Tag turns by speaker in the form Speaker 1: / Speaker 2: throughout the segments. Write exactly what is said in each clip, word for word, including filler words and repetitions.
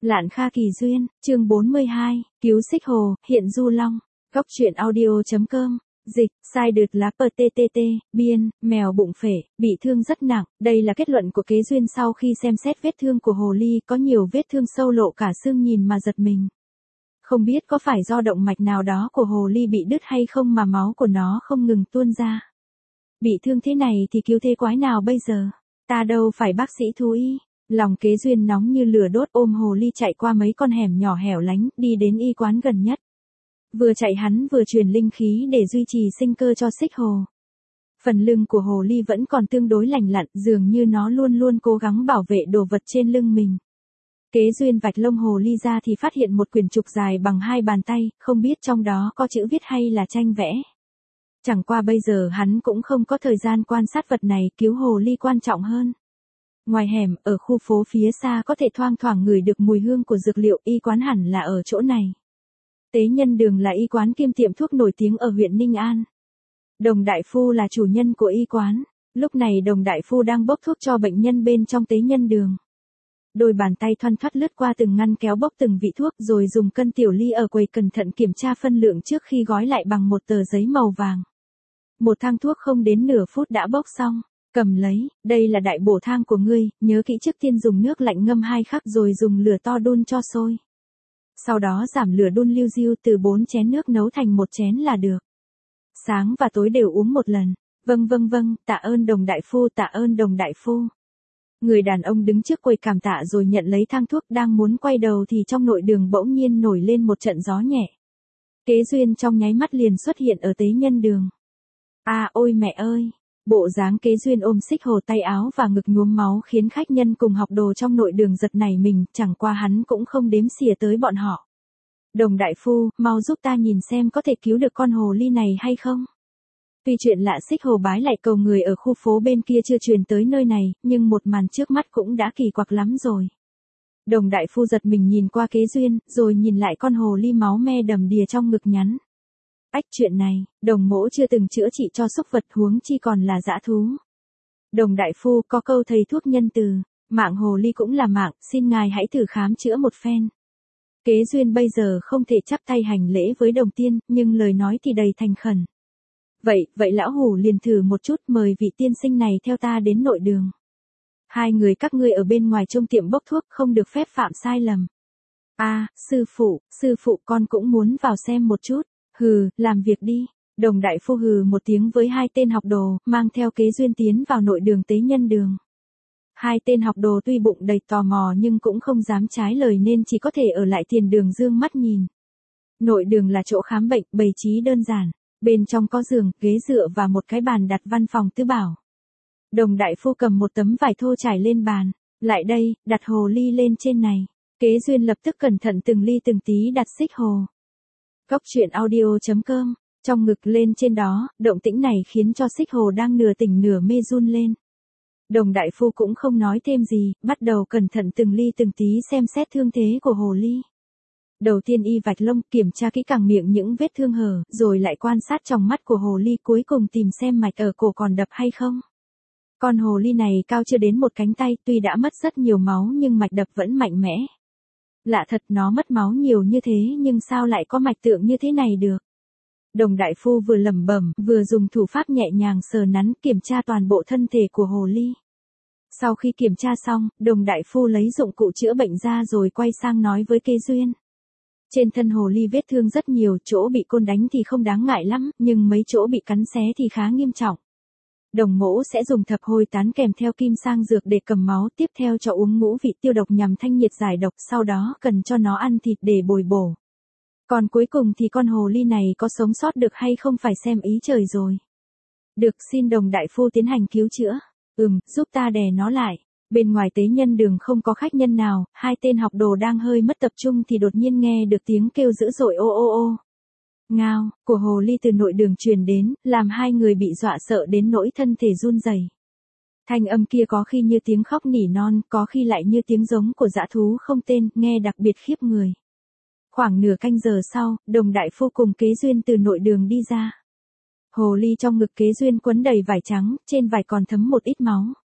Speaker 1: Lạn Kha Kỳ Duyên, chương bốn mươi hai, cứu xích hồ, hiện Du Long. Góc truyện audio.com, dịch, sai đượt lá pê tê tê tê, biên, mèo bụng phể, bị thương rất nặng. Đây là kết luận của Kế Duyên sau khi xem xét vết thương của hồ ly, có nhiều vết thương sâu lộ cả xương nhìn mà giật mình. Không biết có phải do động mạch nào đó của hồ ly bị đứt hay không mà máu của nó không ngừng tuôn ra. Bị thương thế này thì cứu thế quái nào bây giờ? Ta đâu phải bác sĩ thú y. Lòng Kế Duyên nóng như lửa đốt, ôm hồ ly chạy qua mấy con hẻm nhỏ hẻo lánh, đi đến y quán gần nhất. Vừa chạy hắn vừa truyền linh khí để duy trì sinh cơ cho xích hồ. Phần lưng của hồ ly vẫn còn tương đối lành lặn, dường như nó luôn luôn cố gắng bảo vệ đồ vật trên lưng mình. Kế Duyên vạch lông hồ ly ra thì phát hiện một quyển trục dài bằng hai bàn tay, không biết trong đó có chữ viết hay là tranh vẽ. Chẳng qua bây giờ hắn cũng không có thời gian quan sát vật này, cứu hồ ly quan trọng hơn. Ngoài hẻm, ở khu phố phía xa có thể thoang thoảng ngửi được mùi hương của dược liệu, y quán hẳn là ở chỗ này. Tế Nhân Đường là y quán kiêm tiệm thuốc nổi tiếng ở huyện Ninh An. Đồng Đại Phu là chủ nhân của y quán. Lúc này Đồng Đại Phu đang bốc thuốc cho bệnh nhân bên trong Tế Nhân Đường. Đôi bàn tay thoăn thoắt lướt qua từng ngăn kéo bốc từng vị thuốc, rồi dùng cân tiểu ly ở quầy cẩn thận kiểm tra phân lượng trước khi gói lại bằng một tờ giấy màu vàng. Một thang thuốc không đến nửa phút đã bốc xong. Cầm lấy, đây là đại bổ thang của ngươi, nhớ kỹ trước tiên dùng nước lạnh ngâm hai khắc rồi dùng lửa to đun cho sôi. Sau đó giảm lửa đun liu riu, từ bốn chén nước nấu thành một chén là được. Sáng và tối đều uống một lần. Vâng vâng vâng, tạ ơn Đồng Đại Phu, tạ ơn Đồng Đại Phu. Người đàn ông đứng trước quầy cảm tạ rồi nhận lấy thang thuốc, đang muốn quay đầu thì trong nội đường bỗng nhiên nổi lên một trận gió nhẹ. Kế Duyên trong nháy mắt liền xuất hiện ở Tế Nhân Đường. À ôi mẹ ơi! Bộ dáng Kế Duyên ôm xích hồ, tay áo và ngực nhuốm máu khiến khách nhân cùng học đồ trong nội đường giật nảy mình, chẳng qua hắn cũng không đếm xỉa tới bọn họ. Đồng Đại Phu, mau giúp ta nhìn xem có thể cứu được con hồ ly này hay không? Tuy chuyện lạ xích hồ bái lại cầu người ở khu phố bên kia chưa truyền tới nơi này, nhưng một màn trước mắt cũng đã kỳ quặc lắm rồi. Đồng Đại Phu giật mình nhìn qua Kế Duyên, rồi nhìn lại con hồ ly máu me đầm đìa trong ngực nhắn. Ách, chuyện này, Đồng mỗ chưa từng chữa trị cho súc vật, huống chi còn là dã thú. Đồng Đại Phu, có câu thầy thuốc nhân từ, mạng hồ ly cũng là mạng, xin ngài hãy thử khám chữa một phen. Kế Duyên bây giờ không thể chắp tay hành lễ với Đồng tiên, nhưng lời nói thì đầy thành khẩn. Vậy, vậy lão hủ liền thử một chút, mời vị tiên sinh này theo ta đến nội đường. Hai người các ngươi ở bên ngoài trông tiệm bốc thuốc, không được phép phạm sai lầm. À, sư phụ, sư phụ con cũng muốn vào xem một chút. Hừ, làm việc đi. Đồng Đại Phu hừ một tiếng với hai tên học đồ, mang theo Kế Duyên tiến vào nội đường Tế Nhân Đường. Hai tên học đồ tuy bụng đầy tò mò nhưng cũng không dám trái lời nên chỉ có thể ở lại tiền đường dương mắt nhìn. Nội đường là chỗ khám bệnh, bày trí đơn giản. Bên trong có giường, ghế dựa và một cái bàn đặt văn phòng tứ bảo. Đồng Đại Phu cầm một tấm vải thô trải lên bàn. Lại đây, đặt hồ ly lên trên này. Kế Duyên lập tức cẩn thận từng ly từng tí đặt xích hồ. Góc truyện audio.com, trong ngực lên trên đó, động tĩnh này khiến cho xích hồ đang nửa tỉnh nửa mê run lên. Đồng Đại Phu cũng không nói thêm gì, bắt đầu cẩn thận từng ly từng tí xem xét thương thế của hồ ly. Đầu tiên y vạch lông, kiểm tra kỹ càng miệng những vết thương hở, rồi lại quan sát trong mắt của hồ ly, cuối cùng tìm xem mạch ở cổ còn đập hay không. Con hồ ly này cao chưa đến một cánh tay, tuy đã mất rất nhiều máu nhưng mạch đập vẫn mạnh mẽ. Lạ thật, nó mất máu nhiều như thế nhưng sao lại có mạch tượng như thế này được. Đồng Đại Phu vừa lẩm bẩm, vừa dùng thủ pháp nhẹ nhàng sờ nắn kiểm tra toàn bộ thân thể của hồ ly. Sau khi kiểm tra xong, Đồng Đại Phu lấy dụng cụ chữa bệnh ra rồi quay sang nói với Kế Duyên. Trên thân hồ ly vết thương rất nhiều, chỗ bị côn đánh thì không đáng ngại lắm, nhưng mấy chỗ bị cắn xé thì khá nghiêm trọng. Đồng mỗ sẽ dùng thập hồi tán kèm theo kim sang dược để cầm máu, tiếp theo cho uống ngũ vị tiêu độc nhằm thanh nhiệt giải độc, sau đó cần cho nó ăn thịt để bồi bổ. Còn cuối cùng thì con hồ ly này có sống sót được hay không phải xem ý trời rồi. Được, xin Đồng Đại Phu tiến hành cứu chữa. Ừm, giúp ta đè nó lại. Bên ngoài Tế Nhân Đường không có khách nhân nào, hai tên học đồ đang hơi mất tập trung thì đột nhiên nghe được tiếng kêu dữ dội ô ô ô. Ngao, của hồ ly từ nội đường truyền đến, làm hai người bị dọa sợ đến nỗi thân thể run rẩy. Thanh âm kia có khi như tiếng khóc nỉ non, có khi lại như tiếng giống của dã thú không tên, nghe đặc biệt khiếp người. Khoảng nửa canh giờ sau, Đồng Đại Phu cùng Kế Duyên từ nội đường đi ra. Hồ ly trong ngực Kế Duyên quấn đầy vải trắng, trên vải còn thấm một ít máu.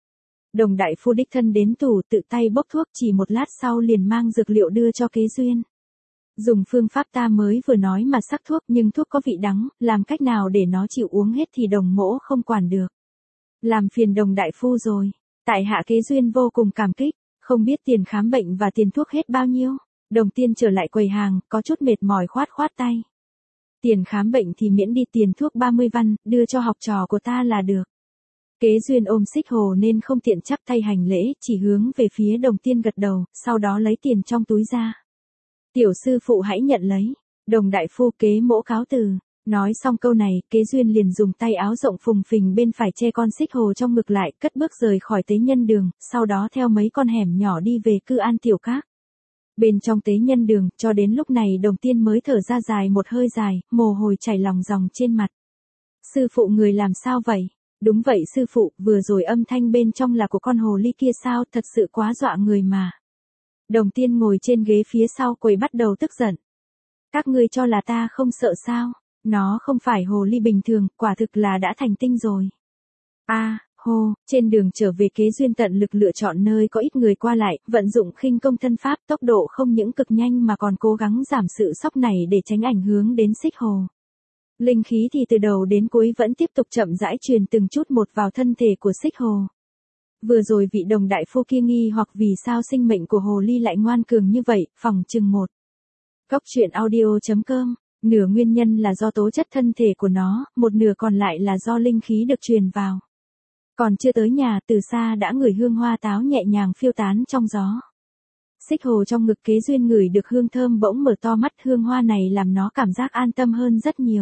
Speaker 1: Đồng đại phu đích thân đến tủ tự tay bốc thuốc, chỉ một lát sau liền mang dược liệu đưa cho Kế Duyên. Dùng phương pháp ta mới vừa nói mà sắc thuốc, nhưng thuốc có vị đắng, làm cách nào để nó chịu uống hết thì đồng mỗ không quản được. Làm phiền đồng đại phu rồi. Tại hạ Kế Duyên vô cùng cảm kích, không biết tiền khám bệnh và tiền thuốc hết bao nhiêu. Đồng Tiên trở lại quầy hàng, có chút mệt mỏi khoát khoát tay. Tiền khám bệnh thì miễn đi, tiền thuốc ba mươi văn, đưa cho học trò của ta là được. Kế Duyên ôm xích hồ nên không tiện chắp tay hành lễ, chỉ hướng về phía Đồng Tiên gật đầu, sau đó lấy tiền trong túi ra. Tiểu sư phụ hãy nhận lấy. Đồng đại phu Kế mỗ cáo từ. Nói xong câu này, Kế Duyên liền dùng tay áo rộng phùng phình bên phải che con xích hồ trong ngực lại, cất bước rời khỏi tế nhân đường, sau đó theo mấy con hẻm nhỏ đi về Cư An Tiểu Các. Bên trong tế nhân đường, cho đến lúc này Đồng Tiên mới thở ra dài một hơi dài, mồ hôi chảy lòng ròng trên mặt. Sư phụ người làm sao vậy? Đúng vậy sư phụ, vừa rồi âm thanh bên trong là của con hồ ly kia sao, thật sự quá dọa người mà. Đồng Tiên ngồi trên ghế phía sau quầy bắt đầu tức giận. Các ngươi cho là ta không sợ sao? Nó không phải hồ ly bình thường, quả thực là đã thành tinh rồi. A, à, hô, trên đường trở về Kế Duyên tận lực lựa chọn nơi có ít người qua lại, vận dụng khinh công thân pháp, tốc độ không những cực nhanh mà còn cố gắng giảm sự sóc này để tránh ảnh hưởng đến xích hồ. Linh khí thì từ đầu đến cuối vẫn tiếp tục chậm rãi truyền từng chút một vào thân thể của xích hồ. Vừa rồi vị đồng đại phu kia nghi hoặc vì sao sinh mệnh của hồ ly lại ngoan cường như vậy, phỏng chừng một. Cốc truyện audio chấm com, nửa nguyên nhân là do tố chất thân thể của nó, một nửa còn lại là do linh khí được truyền vào. Còn chưa tới nhà, từ xa đã ngửi hương hoa táo nhẹ nhàng phiêu tán trong gió. Xích hồ trong ngực Kế Duyên ngửi được hương thơm bỗng mở to mắt, hương hoa này làm nó cảm giác an tâm hơn rất nhiều.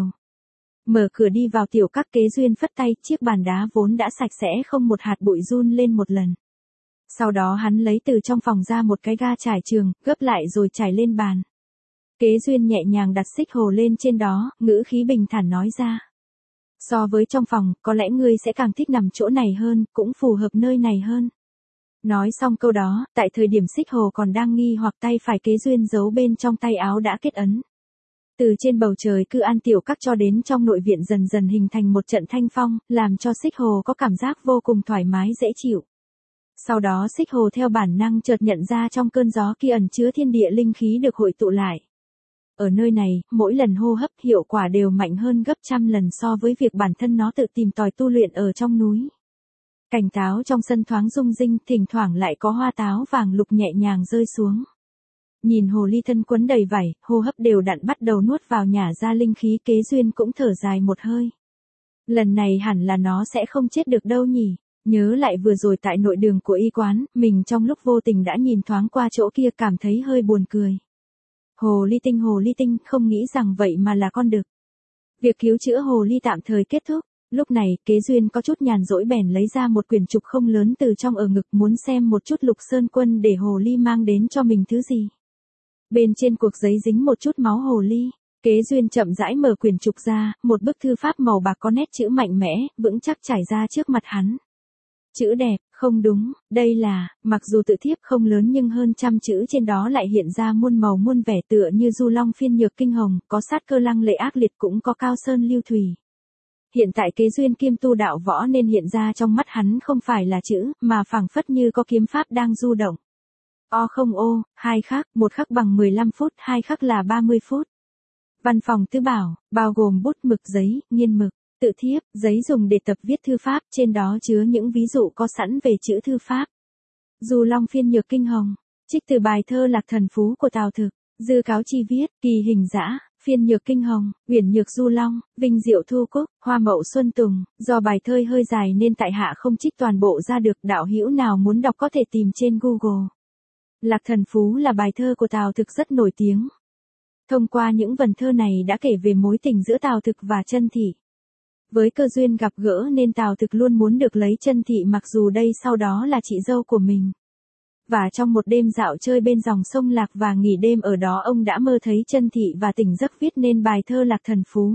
Speaker 1: Mở cửa đi vào tiểu các, Kế Duyên phất tay, chiếc bàn đá vốn đã sạch sẽ không một hạt bụi run lên một lần. Sau đó hắn lấy từ trong phòng ra một cái ga trải trường, gấp lại rồi trải lên bàn. Kế Duyên nhẹ nhàng đặt xích hồ lên trên đó, ngữ khí bình thản nói ra. So với trong phòng, có lẽ ngươi sẽ càng thích nằm chỗ này hơn, cũng phù hợp nơi này hơn. Nói xong câu đó, tại thời điểm xích hồ còn đang nghi hoặc, tay phải Kế Duyên giấu bên trong tay áo đã kết ấn. Từ trên bầu trời Cư An Tiểu Các cho đến trong nội viện dần dần hình thành một trận thanh phong, làm cho xích hồ có cảm giác vô cùng thoải mái dễ chịu. Sau đó xích hồ theo bản năng chợt nhận ra trong cơn gió kia ẩn chứa thiên địa linh khí được hội tụ lại. Ở nơi này, mỗi lần hô hấp hiệu quả đều mạnh hơn gấp trăm lần so với việc bản thân nó tự tìm tòi tu luyện ở trong núi. Cành táo trong sân thoáng rung rinh, thỉnh thoảng lại có hoa táo vàng lục nhẹ nhàng rơi xuống. Nhìn hồ ly thân quấn đầy vảy, hô hấp đều đặn bắt đầu nuốt vào nhả ra linh khí, Kế Duyên cũng thở dài một hơi. Lần này hẳn là nó sẽ không chết được đâu nhỉ. Nhớ lại vừa rồi tại nội đường của y quán, mình trong lúc vô tình đã nhìn thoáng qua chỗ kia, cảm thấy hơi buồn cười. Hồ ly tinh hồ ly tinh, không nghĩ rằng vậy mà là con đực. Việc cứu chữa hồ ly tạm thời kết thúc. Lúc này, Kế Duyên có chút nhàn rỗi bèn lấy ra một quyển trục không lớn từ trong ở ngực, muốn xem một chút Lục Sơn Quân để hồ ly mang đến cho mình thứ gì. Bên trên cuộc giấy dính một chút máu hồ ly. Kế Duyên chậm rãi mở quyển trục ra, một bức thư pháp màu bạc có nét chữ mạnh mẽ, vững chắc trải ra trước mặt hắn. Chữ đẹp, không đúng, đây là, mặc dù tự thiếp không lớn nhưng hơn trăm chữ trên đó lại hiện ra muôn màu muôn vẻ, tựa như du long phiên nhược kinh hồng, có sát cơ lăng lệ ác liệt, cũng có cao sơn lưu thủy. Hiện tại Kế Duyên kiêm tu đạo võ nên hiện ra trong mắt hắn không phải là chữ, mà phảng phất như có kiếm pháp đang du động. O không ô, hai khắc, một khắc bằng mười lăm phút, hai khắc là ba mươi phút. Văn phòng tứ bảo, bao gồm bút mực giấy, nghiên mực, tự thiếp, giấy dùng để tập viết thư pháp, trên đó chứa những ví dụ có sẵn về chữ thư pháp. Du long phiên nhược kinh hồng, trích từ bài thơ Lạc Thần Phú của Tào Thực, dư cáo chi viết, kỳ hình dã, phiên nhược kinh hồng, uyển nhược du long, vinh diệu thu cúc, hoa mậu xuân tùng, do bài thơ hơi dài nên tại hạ không trích toàn bộ ra được, đạo hữu nào muốn đọc có thể tìm trên Google. Lạc Thần Phú là bài thơ của Tào Thực rất nổi tiếng. Thông qua những vần thơ này đã kể về mối tình giữa Tào Thực và Chân Thị. Với cơ duyên gặp gỡ nên Tào Thực luôn muốn được lấy Chân Thị, mặc dù đây sau đó là chị dâu của mình. Và trong một đêm dạo chơi bên dòng sông Lạc và nghỉ đêm ở đó, ông đã mơ thấy Chân Thị và tỉnh giấc viết nên bài thơ Lạc Thần Phú.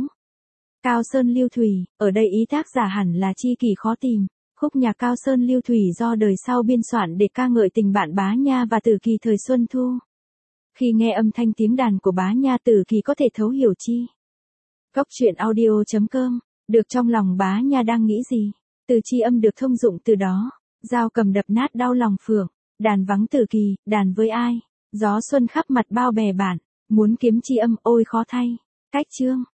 Speaker 1: Cao Sơn Lưu Thủy, ở đây ý tác giả hẳn là tri kỷ khó tìm. Khúc nhạc Cao Sơn Lưu Thủy do đời sau biên soạn để ca ngợi tình bạn Bá Nha và Tử Kỳ thời Xuân Thu. Khi nghe âm thanh tiếng đàn của Bá Nha, Tử Kỳ có thể thấu hiểu chi. Cốc truyện audio chấm com, được trong lòng Bá Nha đang nghĩ gì, từ chi âm được thông dụng từ đó. Dao cầm đập nát đau lòng phượng, đàn vắng tử kỳ, đàn với ai? Gió xuân khắp mặt bao bè bản, muốn kiếm tri âm ôi khó thay. Cách chương